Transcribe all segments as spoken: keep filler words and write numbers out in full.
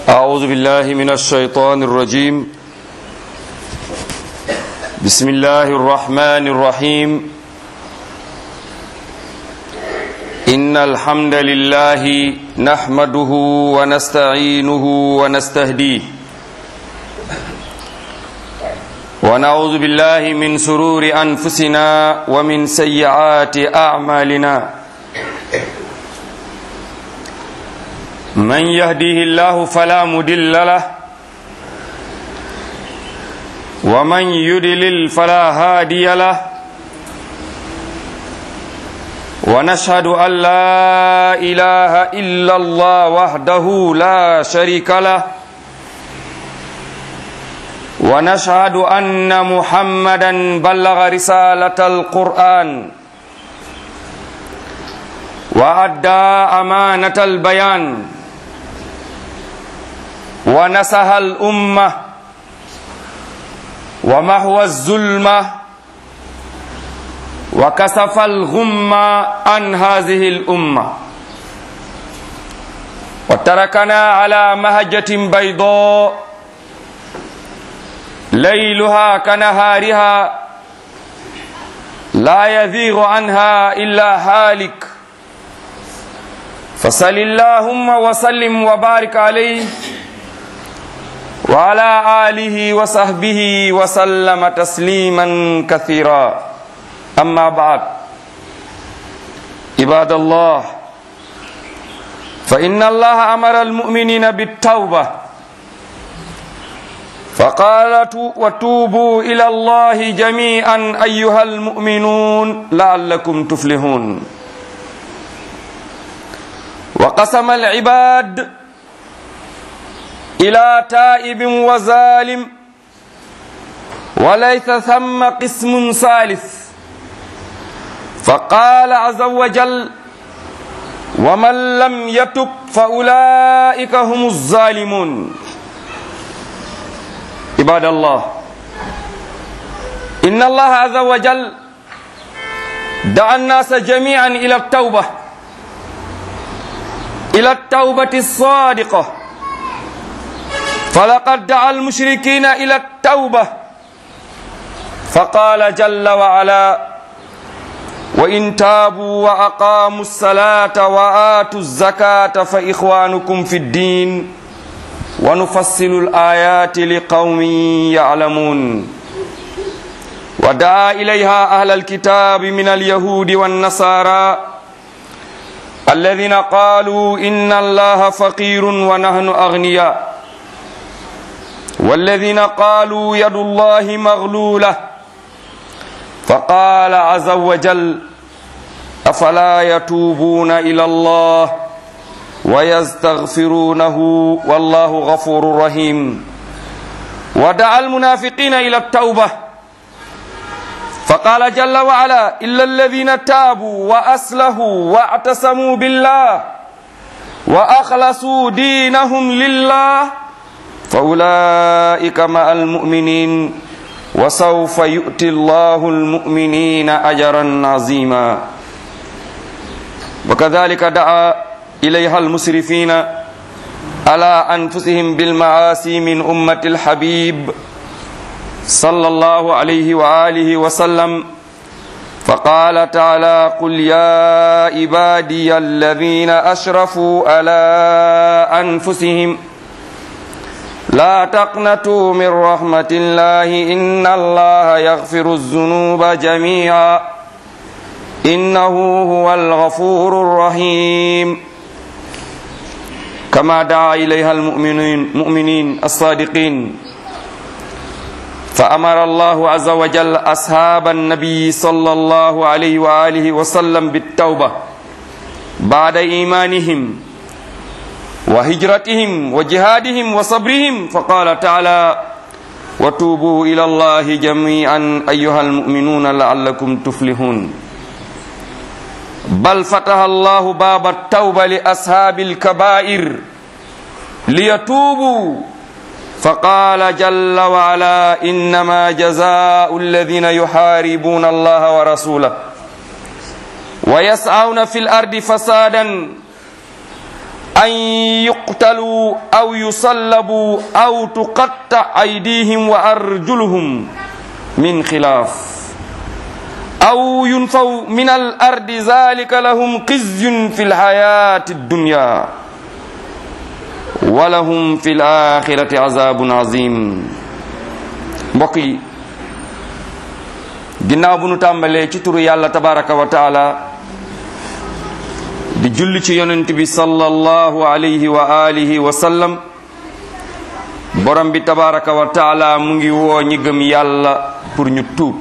أعوذ بالله من الشيطان الرجيم. بسم الله الرحمن الرحيم. إن الحمد لله نحمده ونستعينه ونستهديه ونعوذ بالله من شرور أنفسنا ومن سيئات أعمالنا. من يهديه الله فلا مضل له ومن يضلل فلا هادي له. ونشهد أن لا إله إلا الله وحده لا شريك له. ونشهد أن محمدا بلغ رسالة القرآن وأدى أمانة البيان ونصح الأمة ومحو الظلمة وكشف الغمة عن هذه الأمة وتركنا على مهجة بيضاء ليلها كنهارها لا يزيغ عنها إلا هالك. فصل اللهم وسلم وبارك عليه وعلى آله وصحبه وسلم تسليما كثيرا. أما بعد، عباد الله، فإن الله أمر المؤمنين بالتوبة فقال وتوبوا إلى الله جميعا أيها المؤمنون لعلكم تفلحون. وقسم العباد إلى تائب وظالم وليس ثم قسم ثالث، فقال عز وجل: ومن لم يتب فأولئك هم الظالمون. عباد الله، إن الله عز وجل دعا الناس جميعا إلى التوبة إلى التوبة الصادقة، فلقد دعا المشركين إلى التوبة فقال جل وعلا: وإن تابوا وأقاموا الصلاة وآتوا الزكاة فإخوانكم في الدين ونفصل الآيات لقوم يعلمون. ودعا إليها أهل الكتاب من اليهود والنصارى الذين قالوا إن الله فقير ونحن أغنياء، والذين قالوا يد الله مغلولة، فقال عز وجل: أفلا يتوبون إلى الله ويستغفرونه والله غفور رحيم. ودعا المنافقين إلى التوبة فقال جل وعلا: إلا الذين تابوا وأصلحوا واعتصموا بالله وأخلصوا دينهم لله فأولئك مع المؤمنين وسوف يؤتي الله المؤمنين أجرا عظيما. وكذلك دعا إليها المسرفين على أنفسهم بالمعاصي من أمة الحبيب صلى الله عليه وآله وسلم، فقال تعالى: قل يا عبادي الذين أشرفوا على أنفسهم لا تقنطوا من رحمة الله إن الله يغفر الذنوب جميعا إنه هو الغفور الرحيم. كما دعا إليها المؤمنين المؤمنين الصادقين، فأمر الله عز وجل أصحاب النبي صلى الله عليه وآله وسلم بالتوبة بعد إيمانهم وهجرتهم وجهادهم وصبرهم، فقال تعالى: وتوبوا إلى الله جميعا أيها المؤمنون لعلكم تفلحون. بل فتح الله باب التوبة لأصحاب الكبائر ليتوبوا، فقال جل وعلا: إنما جزاء الذين يحاربون الله ورسوله ويسعون في الأرض فسادا an yuqtalu aw yusallabu aw tuqatta aydihim wa arjuluhum min xilaaf aw yunfaw min al ardi zalika lahum xizyun fi lxayati dunya wa lahum fi laxirati azabun azim. mbokk yi, ginnaaw bu nu tàmbalee ci turu yàlla tabaraka wa taala di julli ci yonent bi sallallahu alayhi wa alihi wa sallam, borom bi tabaraka wa taala mu ngi woo ñi gëm yàlla pour ñu tuub.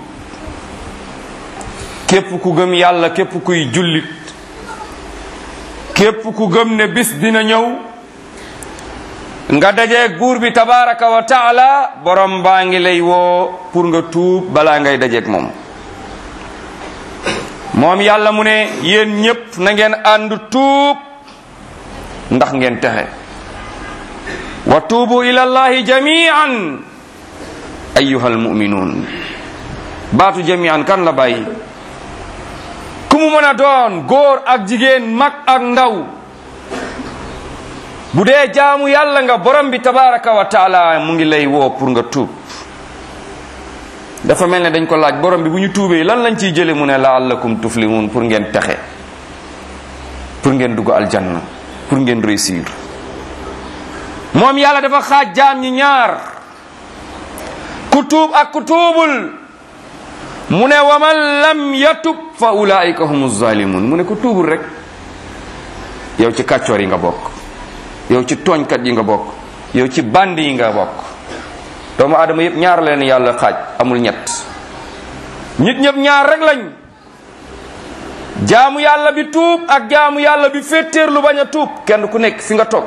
képp ku gëm yàlla, képp kuy jullit, képp ku gëm ne bis dina ñëw nga dajeeg buur bi tabaraka wa taala, borom baa ngi lay woo pour nga tuub balaa ngay dajeeg moom. moom yàlla mu ne yéen ñépp na ngeen ànd tuub ndax ngeen texe. wa tuubu ila llahi jamian ayyuhal mu'minun. baatu jamian kan la bàyyi? ku mu mën a doon, góor ak jigéen, mag ak ndaw, bu dee jaamu yàlla nga, borom bi tabaraka wa taala mu ngi lay woo pour nga tuub. dafa mel ne dañ ko laaj borom bi bu ñu tuubee lan lañ ciy jële, mu ne la'allakum tuflihun, pour ngeen texe, pour ngeen dugg aljanna, pour ngeen réussir. moom yàlla dafa xaaj jaam ñi ñaar, ku tuub ak ku tuubul. mu ne wa man lam yatub fa ulaika humu zalimun. mu ne ku tuubul rek yow ci kàccoor yi nga bokk, yow ci tooñkat yi nga bokk, yow ci band yi nga bokk. doomu aadama yëpp ñaar leen yàlla xaaj, amul ñett. nit ñëpp ñaar rek lañ, jaamu yàlla bi tuub ak jaamu yàlla bi féeteerlu bañ a tuub. kenn ku nekk fi nga toog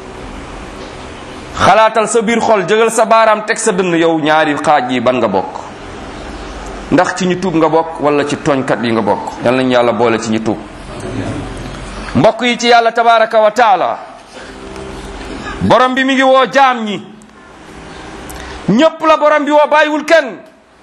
xalaatal sa biir xol, jëgal sa baaraam teg sa dënn, yow ñaari xaaj yi ban nga bokk. ndax ci ñu tuub nga bokk wala ci tooñkat yi nga bokk? yal nañu yàlla boole ci ñu tuub. mbokk yi ci yàlla tabaraka wa taala, borom bi mi ngi woo jaam ñi ñépp la borom bi woo, bàyyiwul kenn.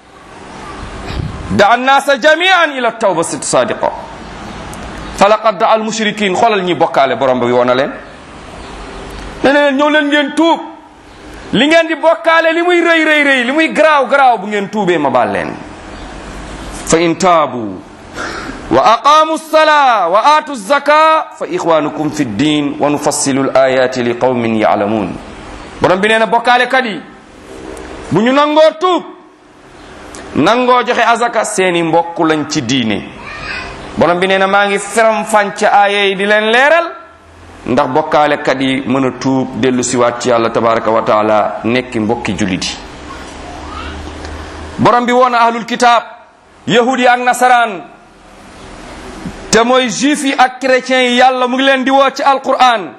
da annaasa jamian ila tawba sadiqa fa laqad da al mushrikin. xoolal ñi bokkaale, borom bi woo na leen, ne leen ñëw leen ngeen tuub. li ngeen di bokkaale li muy rëy rëy rëy, li muy garaaw garaaw, bu ngeen tuubee ma baal leen. fa in taabu wa aqaamu salaa wa aatu zaka fa ixwanukum fi ddin wa nufassilu l ayati li qawmin yaalamuun. borom bi nee na bokkaale kat yi bu ñu nangoo tuub, nangoo joxe azaka, seeni mbokk lañ ci diine. borom bi nee na maa ngi feram fànc aaya yi di leen leeral ndax bokkaale kat yi mën a tuub dellu siwaat ci yàlla tabaraka wa taala, nekki mbokki jullit yi. borom bi woon ahlul kitaab, yahudi ak nasaraan, te mooy juif yi ak chrétiens yi, yàlla mu ngi leen di woo ci alquran.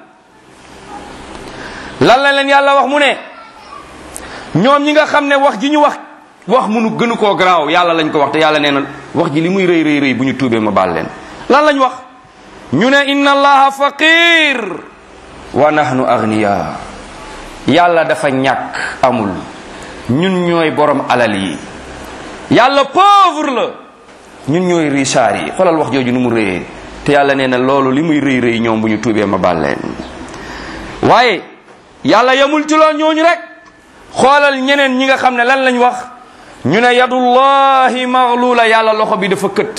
lan la leen yàlla wax? mu ne ñoom ñi nga xam ne wax ji ñu wax wax munu gënu koo garaaw, yàlla lañ ko wax, te yàlla nee na wax ji li muy rëy rëy rëy bu ñu tuubee ma baal leen. lan lañ wax? ñu ne inna allaha faqir wa nahnu aghniya. yàlla dafa ñàkk, amul, ñun ñooy borom alal yi. yàlla pauvre la, ñun ñooy richard yi. xoolal wax jooju nu mu rëyee, te yàlla nee na loolu li muy rëy rëy ñoom bu ñu tuubee ma baal leen. waaye yàlla yamul ci loolu ñooñu rek, xoolal ñeneen ñi nga xam ne lan lañ wax? ñu ne yadullahi maghlula, yàlla loxo bi dafa kët.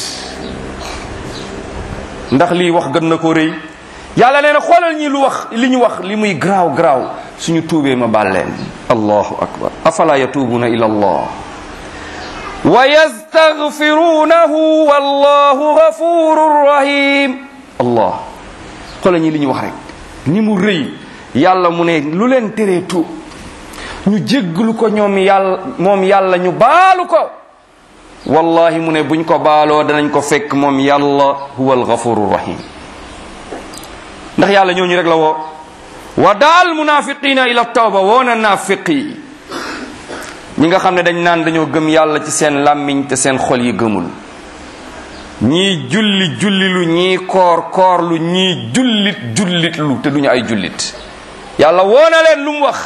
ndax lii wax gën na ko rëy? yàlla nee na xoolal ñi lu wax li ñu wax li muy garaaw garaaw, suñu tuubee ma baal leen. allahu akbar. afala yatuubuna ila allah wa yastaghfirunahu wallahu ghafurur rahim. allah, xoolal ñi li ñu wax rek ni mu rëy. yàlla mu ne lu leen teree tuub, ñu jégglu ko ñoom yàlla, moom yàlla ñu baalu ko. wallahi mu ne buñ ko baaloo danañ ko fekk moom yàlla huwal ghafurur rahim. ndax yàlla ñooñu rek la woo. wa daal munafiqina ila tawba, woona naafiqi ñi nga xam ne dañ naan dañoo gëm yàlla ci seen làmmiñ te seen xol yi gëmul. ñii julli julli lu, ñii koor koor lu, ñii jullit jullit lu, te duñu ay jullit. yàlla woona leen lu mu wax?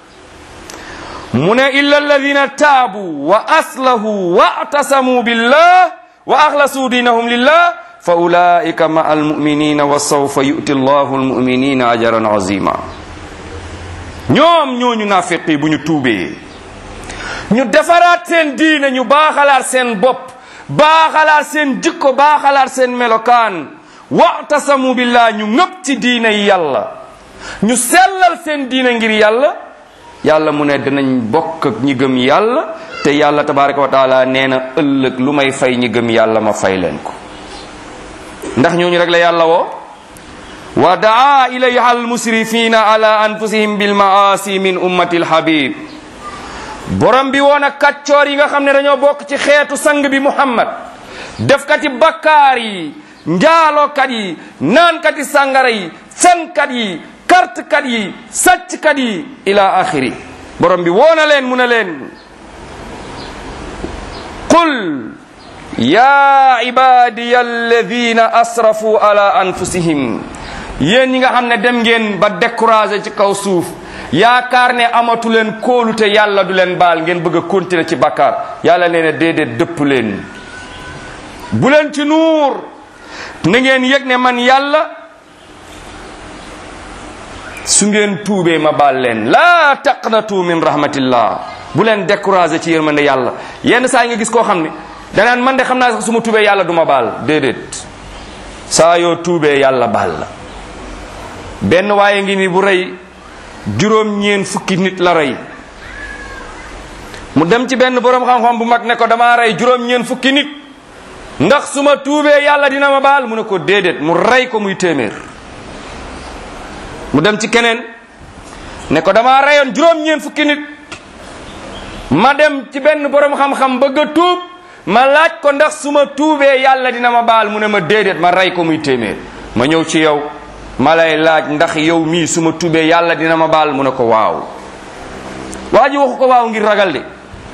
mu ne illa alladina taabu wa aslahu wa atasamu billah wa axlasu diinahum lillah fa ulaika ma almuminina wa sawfa yu'ti llahu almuminina ajran azima. ñoom ñooñu naafiq yi bu ñu tuubee ñu defaraat seen diine, ñu baaxalaat seen bopp, baaxalaat seen jikko, baaxalaat seen melokaan, wa'tasamu billah, ñu ngëpp ci diine yi yàlla, ñu sellal seen diine ngir yàlla, yàlla mu ne dinañ bokk ak ñi gëm yàlla, te yàlla tabaraka wa taala nee na ëllëg lu may fay ñi gëm yàlla ma fay leen ko. ndax ñooñu rek la yàlla woo wa daa ilayha almusrifina ala anfusihim bilmaasi min ummati alhabib. borom bi woon ak kàccoor yi nga xam ne dañoo bokk ci xeetu sang bi Muhammad, defkati bakkaar yi, njaalookat yi, naankati sàngara yi, fenkat yi, kartkat yi, sàcckat yi ila axiri. borom bi woona leen mu ne leen qul ya ibadiya alladina asrafu ala anfusihim, yéen ñi nga xam ne dem ngeen ba découragé ci kaw suuf, yaakaar ne amatu leen kóolute yàlla du leen baal, ngeen bëgg a continuer ci bakkaar, yàlla nee na déedéet, dëpp leen, bu leen ci nuur, na ngeen yëg ne man yàlla su ngeen tuubee ma baal leen. laa taqnatu min rahmatillah, bu leen découragé ci yërmande yàlla. yenn saa yi nga gis koo xam ne danaan man de xam naa sax su ma tuubee yàlla du ma baal. déedéet, saa yoo tuubee yàlla baal la. benn waaye ngi ni bu rey juróom ñeen fukki nit la rey, mu dem ci benn boroom xam-xam bu mag ne ko damaa rey juróom ñeen fukki nit, ndax su ma tuubee yàlla dina ma baal? mu ne ko déedéet, mu rey ko muy téeméer. mu dem ci keneen ne ko damaa reyoon juróom ñeen fukki nit, ma dem ci benn boroom xam-xam bëgg a tuub, ma laaj ko ndax su ma tuubee yàlla dina ma baal? mu ne ma déedéet, ma rey ko muy téeméer. ma ñëw ci yow ma lay laaj ndax yow mii su ma tuubee yàlla dina ma baal? mu ne ko waaw. waa ji waxu ko waaw ngir ragal de,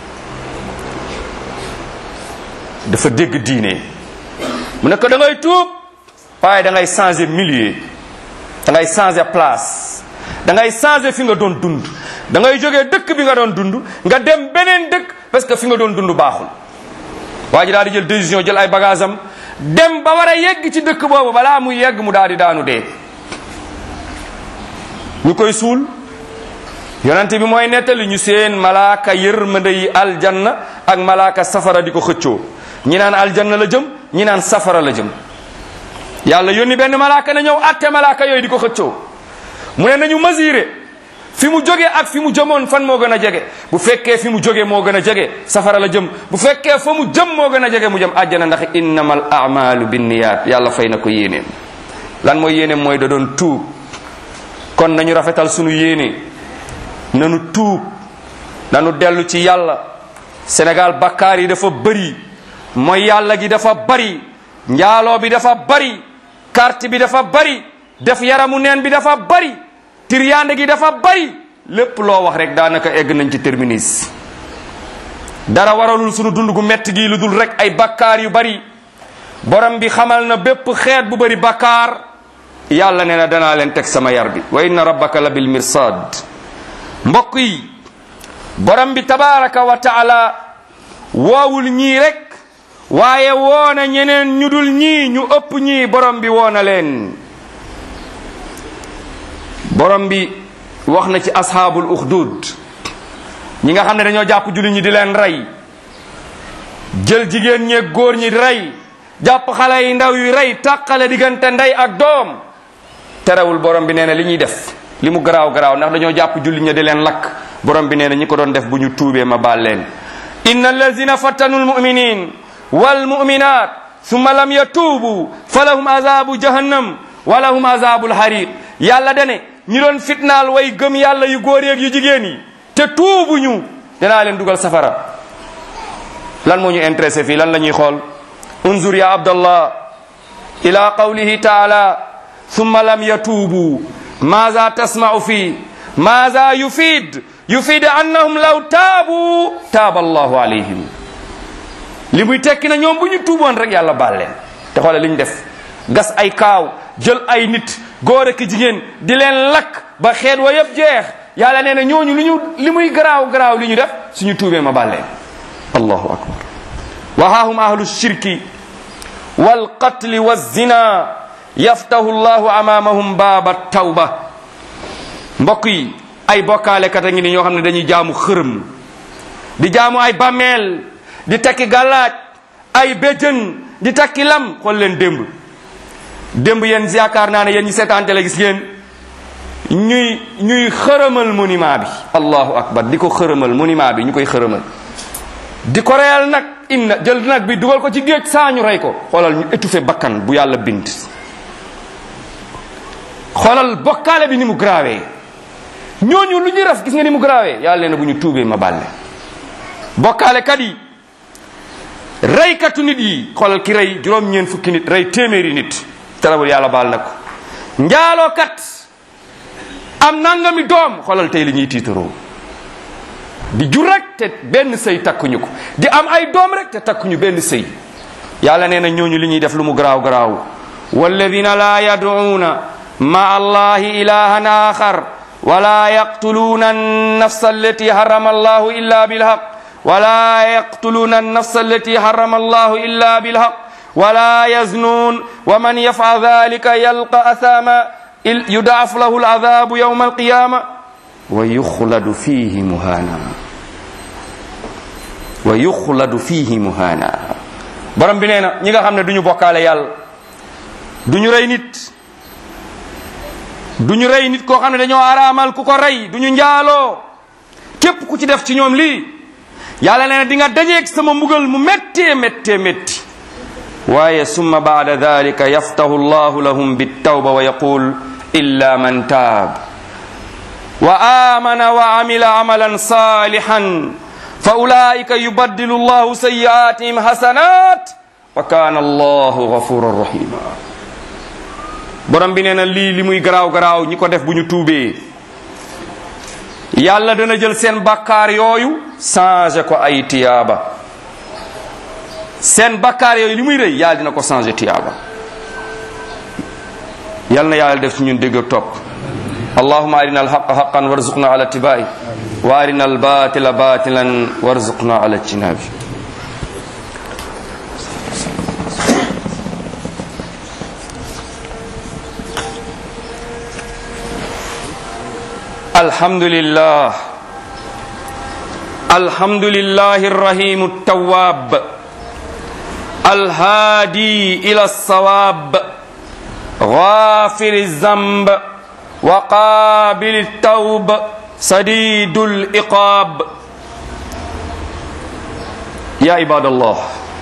dafa dégg diine. mu ne ko da ngay tuub, waaye da ngay changer milieu, da ngay changer place, da ngay changer fi nga doon dund, da ngay jógee dëkk bi nga doon dund nga dem beneen dëkk, parce que fi nga doon dund baaxul. waa ji daal di jël décision, jël ay bagage am dem ba war a yegg ci dëkk boobu, balaa muy yegg mu daal di daanu dee. ñu koy suul, yonente bi mooy nettali ñu seen malaaka yërmande yi aljanna ak malaaka safara di ko xëccoo, ñi naan aljanna la jëm, ñi naan safara la jëm. yàlla yónni benn malaaka na ñëw atte malaaka yooyu di ko xëccoo. mu ne nañu mesurer fi mu jógee ak fi mu jëmoon fan moo gën a jege. bu fekkee fi mu jógee moo gën a jege, safara la jëm. bu fekkee fa mu jëm moo gën a jege, mu jëm àjjana, ndax innamal a'malu binniyat, yàlla fay na ko yéeneem. lan mooy yéeneem? mooy da doon tuub. kon nañu rafetal sunu yéene, nanu tuub, nanu dellu ci yàlla. Sénégal bakkaar yi dafa bëri, mooy yàlla gi dafa bari, njaaloo bi dafa bari, carte bi dafa bari, def yaramu neen bi dafa bari, tiriyande gi dafa bari. lépp loo wax rek daanaka egg nañ ci terminus. dara waralul sunu dund gu metti gi lu dul rek ay bakkaar yu bari. borom bi xamal na bépp xeet bu bari bakkaar, yàlla nee na danaa leen teg sama yar bi. wa inna rabbaka la bil mirsad. mbokk yi, borom bi tabaraka wa taala woowul ñii rek, waaye woona ñeneen ñu dul ñii, ñu ëpp ñii borom bi woona leen. borom bi wax na ci ashaabul uxdud, ñi nga xam ne dañoo jàpp jullit ñi di leen rey, jël jigéen ñeeg góor ñi rey, jàpp xale yi ndaw yi rey, tàqale diggante ndey ak doom. terewul borom bi nee na li ñuy def, li mu garaaw garaaw, ndax dañoo jàpp jullit ñi di leen lakk. borom bi nee na ñi ko doon def bu ñu tuubee ma baal leen. inna allazina fattanu almuminin walmuminat summa lam yatuubu falahum azabu jahannam walahum azabul hariq. yàlla dane ñi doon fitnaal way gëm yàlla yu góor yeeg yu jigéen yi te tuubuñu, danaa leen dugal safara. lan moo ñu intéressé fii? lan la ñuy xool? unzur ya abdallah ila qawlihi taala summa lam yatuubu, maza tasma'u fi maza yufid yufid annahum law taabu taaba allahu alayhim. li muy tekki na ñoom bu ñu tuuboon rek yàlla baal leen. te xoole li ñu def, gas ay kaaw, jël ay nit góor ak jigéen di leen lakk ba xeet wa yëpp jeex. yàlla nee na ñooñu li ñu li muy garaaw garaaw li ñu def, suñu tuubee ma baal leen. allahu akbar. wa haahum ahlu shirki walqatli walzina yaftahu llahu amamahum baaba tawba. mbokk yi ay bokkaalekat a ngi ni ñoo xam ne dañuy jaamu xërëm, di jaamu ay bàmmeel, di takki gàllaaj, ay béjjën, di takki lam. xool leen démb démb yéen yaakaar naa ne yéen ñi seetaan télé gis ngeen ñuy ñuy xërëmal monument bi. allahu akbar, di ko xërëmal monument bi, ñu koy xërëmal di ko reyal nag. inna jël nag bi dugal ko ci géej saa ñu rey ko. xoolal ñu étouffé bakkan bu yàlla bind. xoolal bokkaale bi ni mu grawee. ñooñu lu ñuy raf gis nga ni mu grawee. yàlla nee na bu ñu tuubee ma bàlle. bokkaale kat yi, reykatu nit yi, xoolal ki rey juróom-ñeent fukki nit, rey téeméeri nit, terewul yàlla baal na ko. njaaloo kat am nangami doom, xoolal tey li ñuy tiitaroo. di jur rek te benn sëy takkuñu ko, di am ay doom rek te takkuñu benn sëy. yàlla nee na ñooñu li ñuy def lu mu garaaw garaaw. walladina la yad'una ma allahi ilahan axar wala yaqtuluuna annafsa allati harrama allahu illa bilhaq wala yaqtuluuna annafsa allati harrama allahu illa bilhaq wala yaznuun wa man yaf'al dhalika yalqa athama yudaaf lahu al'adabu yawma alqiyama wa yuxladu fihi muhana wa yuxladu fihi muhana. borom bi nee na ñi nga xam ne du ñu bokkaale yàlla, du ñu rey nit, du ñu rey nit koo xam ne dañoo araamal ku ko rey, du ñu njaaloo, képp ku ci def ci ñoom lii yàlla nee na di nga dajeeg sama mbugal mu méttee méttee métti. waaye summa baada dalika yaftahu llahu lahum bittawba wa yaqul illa man taab wa amana wa amila amalan salihan fa ulaika yubaddilu llahu sayyi'atihim hasanat wa kana allahu ghafuran rahima. borom bi nee na lii li muy garaaw garaaw ñi ko def bu ñu tuubee yàlla dana jël seen bakkaar yooyu changé ko ay tiyaaba. seen bakkaar yooyu li muy rëy yàlla dina ko changé tiyaaba. yàlla na yàlla def ci ñun dégg ak topp. allahumma arina alhaqa haqqan warzuqna ala ittiba'i wa arina albatila batilan warzuqna ala ijtinabi. alhamdulillah alhamdulillahi arrahim at-tawwab alhadi ila as-sawab ghafir az-zamb wa qabil at-tawb sadidul iqab. ya ibadallah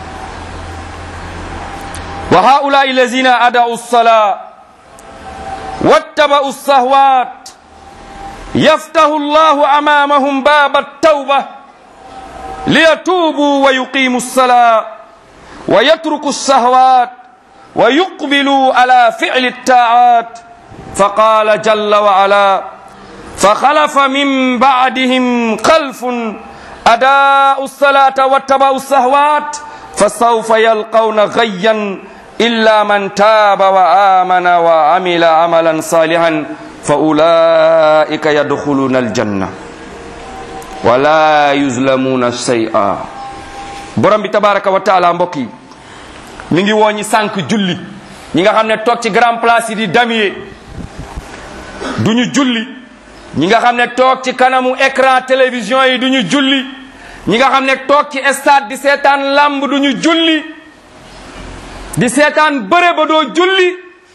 wa haula'i allazina ada'u as-salat wattaba'u as-sahwat yaftahu llahu amamahum baba at-tawba liyatubu wa yuqimu as-salat wa yatruku as-sahwat wa yuqbilu ala fi'li at-ta'at faqala jalla wa ala fakhalafa min ba'dihim khalfun adaa'u as-salata wattaba'u as-sahwat fasawfa yalqawna ghayyan illa man taba wa amana wa amila amalan salihan fa ulaika yadxuluna aljanna wala yuzlamuna shay'a. borom bi tabaraka wa taala mbokk yi mi ngi woo ñi sànq julli, ñi nga xam ne toog ci grand place yi di damier du ñu julli, ñi nga xam ne toog ci kanamu écran télévision yi du ñu julli, ñi nga xam ne toog ci stade di seetaan lamb du ñu julli, di seetaan bëre ba doo julli,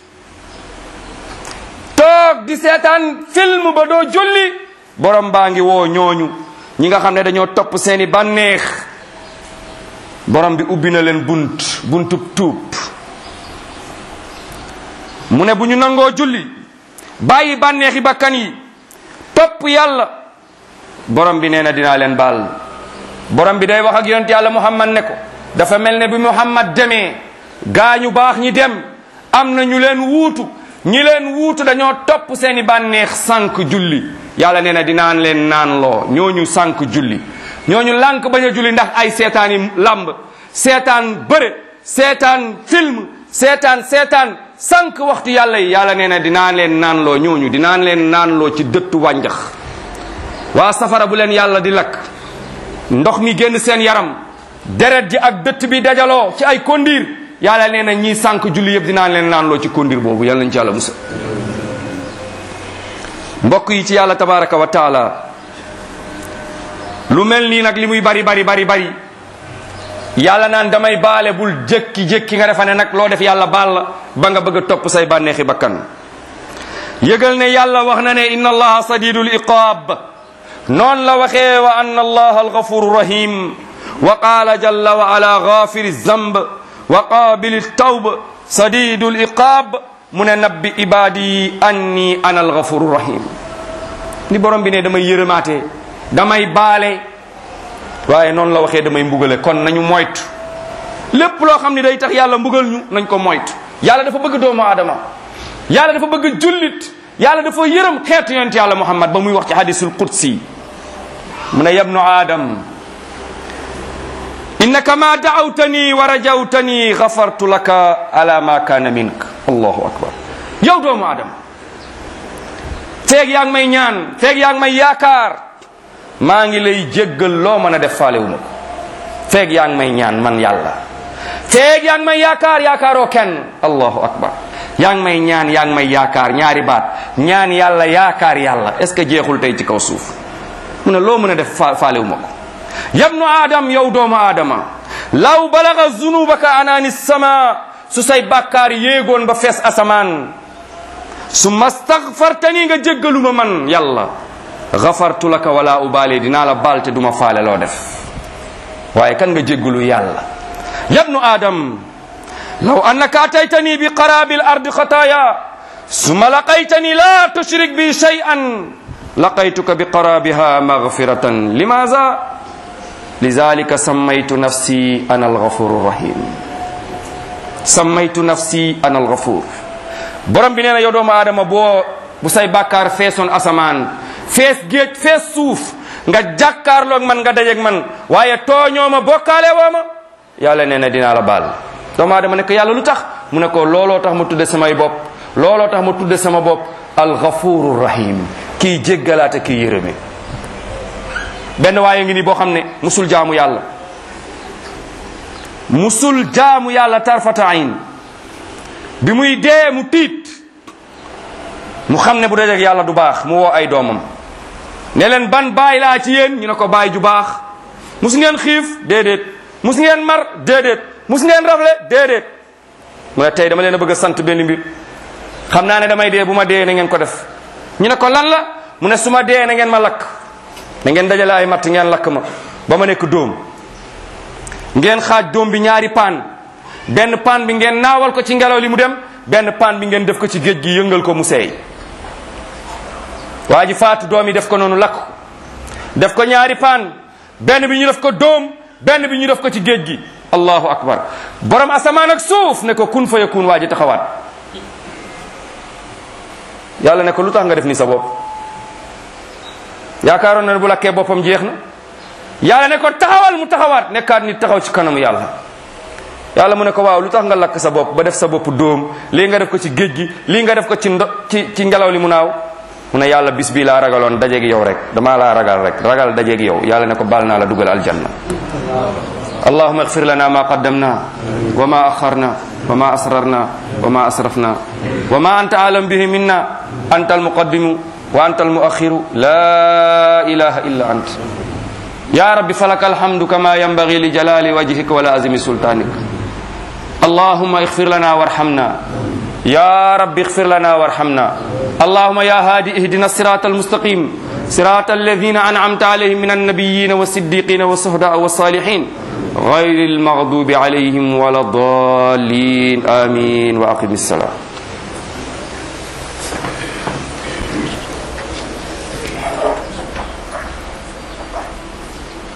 toog di seetaan film ba doo julli. borom baa ngi woo ñooñu ñi nga xam ne dañoo topp seeni bànneex. borom bi ubbi na leen bunt buntub tuub. mu ne bu ñu nangoo julli bàyyi bànneexi bakkan yi topp yàlla, borom bi nee na dinaa leen baal. borom bi day wax ak yonent yàlla Muhammad ne ko dafa mel ne bi Muhammad demee gaañu baax ñi dem am na ñu leen wuutu, ñi leen wuutu dañoo topp seeni bànneex sànq julli. yàlla nee na dinaan leen naan loo ñooñu sànq julli, ñooñu lànk bañ a julli ndax ay seetaani lamb, seetaan bëre, seetaan film, seetaan seetaan sànq waxtu yàlla yi. yàlla nee na dinaan leen naan loo ñooñu, dinaan leen naan loo ci dëttu wànjax. waa safara bu leen yàlla di lakk, ndox mi génn seen yaram, deret ji ak dëtt bi dajaloo ci ay kondiir, yàlla nee na ñii sànq julli yëpp dinaa leen naan loo ci kondir boobu yàlla nañ ci yàlla musal. mbokk yi ci yàlla tabaraka wa taala lu mel nii nag li muy bari bari bari bari yàlla naan damay baale bul jékki-jékki nga defa ne nag loo def yàlla baal la ba nga bëgg a topp say bànneexi bakkan. yëgal ne yàlla wax na ne inna allaha sadidul iqaab noonu la waxee wa anna allaha alghafuru rahim wa qaala jalla wa ala ghafiri zamb wa qaabili tawb sadidul iqaab mu ne nabbi ibadi anni ana alghafuru rahim. ni borom bi ne damay yërëmaate damay baale waaye noonu la waxee damay mbugale kon nañu moytu lépp loo xam ne day tax yàlla mbugal ñu nañ ko moytu. yàlla dafa bëgg doomu aadama yàlla dafa bëgg jullit yàlla dafa yërëm xeetu yonent yàlla muhammad ba muy wax ci hadisul qudsi mu ne yabnu aadam innaka ma da'awtani wa rajawtani ghafartu laka ala ma kana mink. allahu akbar. yow doomu aadama feeg yaa ngi may ñaan feeg yaa ngi may yaakaar maa ngi lay jéggal loo mën a def faale wu ma ko feeg yaa ngi may ñaan man yàlla feeg yaa ngi may yaakaar yaakaaroo kenn. allahu akbar. yaa ngi may ñaan yaa ngi may yaakaar ñaari baat ñaan yàlla yaakaar yàlla est ce que jeexul tey ci kaw suuf. mu ne loo mën a def fa faale wu ma ko. yabnu aadam yow doomu aadama law balaga zunubaka anaani sama su say bàkkaar yéegoon ba fees asamaan su mastaghfartani nga jéggaluma man yàlla ghafartu laka wala ubaali dinaa la baal te duma faale loo def. waaye kan nga jéggalu yàlla. yabnu aadam law annaka ataytani bi qarabil ardi xataaya summa laqaytani la tushrik bi shay'an laqaytuka bi qarabiha maghfiratan limaza lidhalika sammaytu nafsi ana alghafuru rahim. sammaytu nafsi ana alghafur. borom bi nee na yow doomu aadama boo bu say bàkkaar feesoon asamaan fees géej fees suuf nga jàkkaarloog man nga dajeeg man waaye tooñoo ma bokkaale woo ma yàlla nee na dinaa la baal. doomu aadama ne ko yàlla lu tax mu ne ko looloo tax ma tudde samay bopp looloo tax ma tudde sama bopp alghafuru rahim kii jéggalaate kii yërëme. benn waaye ngi ni boo xam ne musul jaamu yàlla musul jaamu yàlla tarfata ayn bi muy dee mu tiit mu xam ne bu dajeek yàlla du baax mu woo ay doomam ne leen ban baay laa ci yéen ñu ne ko baay ju baax. mus ngeen xiif déedéet mus ngeen mar déedéet mus ngeen rafle déedéet mu ne tey dama leen a bëgg a sant benn mbir xam naa ne damay dee bu ma dee na ngeen ko def. ñu ne ko lan la mu ne su ma dee na ngeen ma lakk na ngeen dajale ay matt ngeen lakk ma ba ma nekk dóom ngeen xaaj dóom bi ñaari paan benn paan bi ngeen naawal ko ci ngelaw li mu dem benn paan bi ngeen def ko ci géej gi yëngal ko mu seey. waa ji faatu doom yi def ko noonu lakk def ko ñaari paan benn bi ñu def ko dóom benn bi ñu def ko ci géej gi. allahu akbar. borom asamaan ak suuf ne ko kun fa yakun waa ji taxawaat. yàlla ne ko lu tax nga def ni sa bopp yaakaaroon na ne bu lakkee boppam jeex na. yàlla ne ko taxawal mu taxawaat nekkaat nit taxaw ci kanamu yàlla. yàlla mu ne ko waaw lu tax nga lakk sa bopp ba def sa bopp dóom lii nga def ko ci géej gi lii nga def ko ci ndo ci ci ngelaw li mu naaw. mu ne yàlla bis bii laa ragaloon dajeeg yow rek damaa laa ragal rek ragal dajeeg yow yàlla ne ko baal naa la dugal aljanna. allahumma ighfir lana ma qaddamna wa ma akharna wa ma asrarna wa ma asrafna wa ma anta alam bihi minna anta almuqaddimu wa anta almuakhiru la ilaha illa ant. ya rabbi falaka alhamdu kama yanbaghi li jalali wajhika wa la azimi sultanik. allahumma ighfir lana warhamna ya rabbi ighfir lana warhamna. allahumma ya hadi ihdina الصراط المستقيم صراط الذين أنعمت عليهم من النبيين والصديقين والشهداء والصالحين غير المغضوب عليهم ولا الضالين آمين وأقم الصلاة.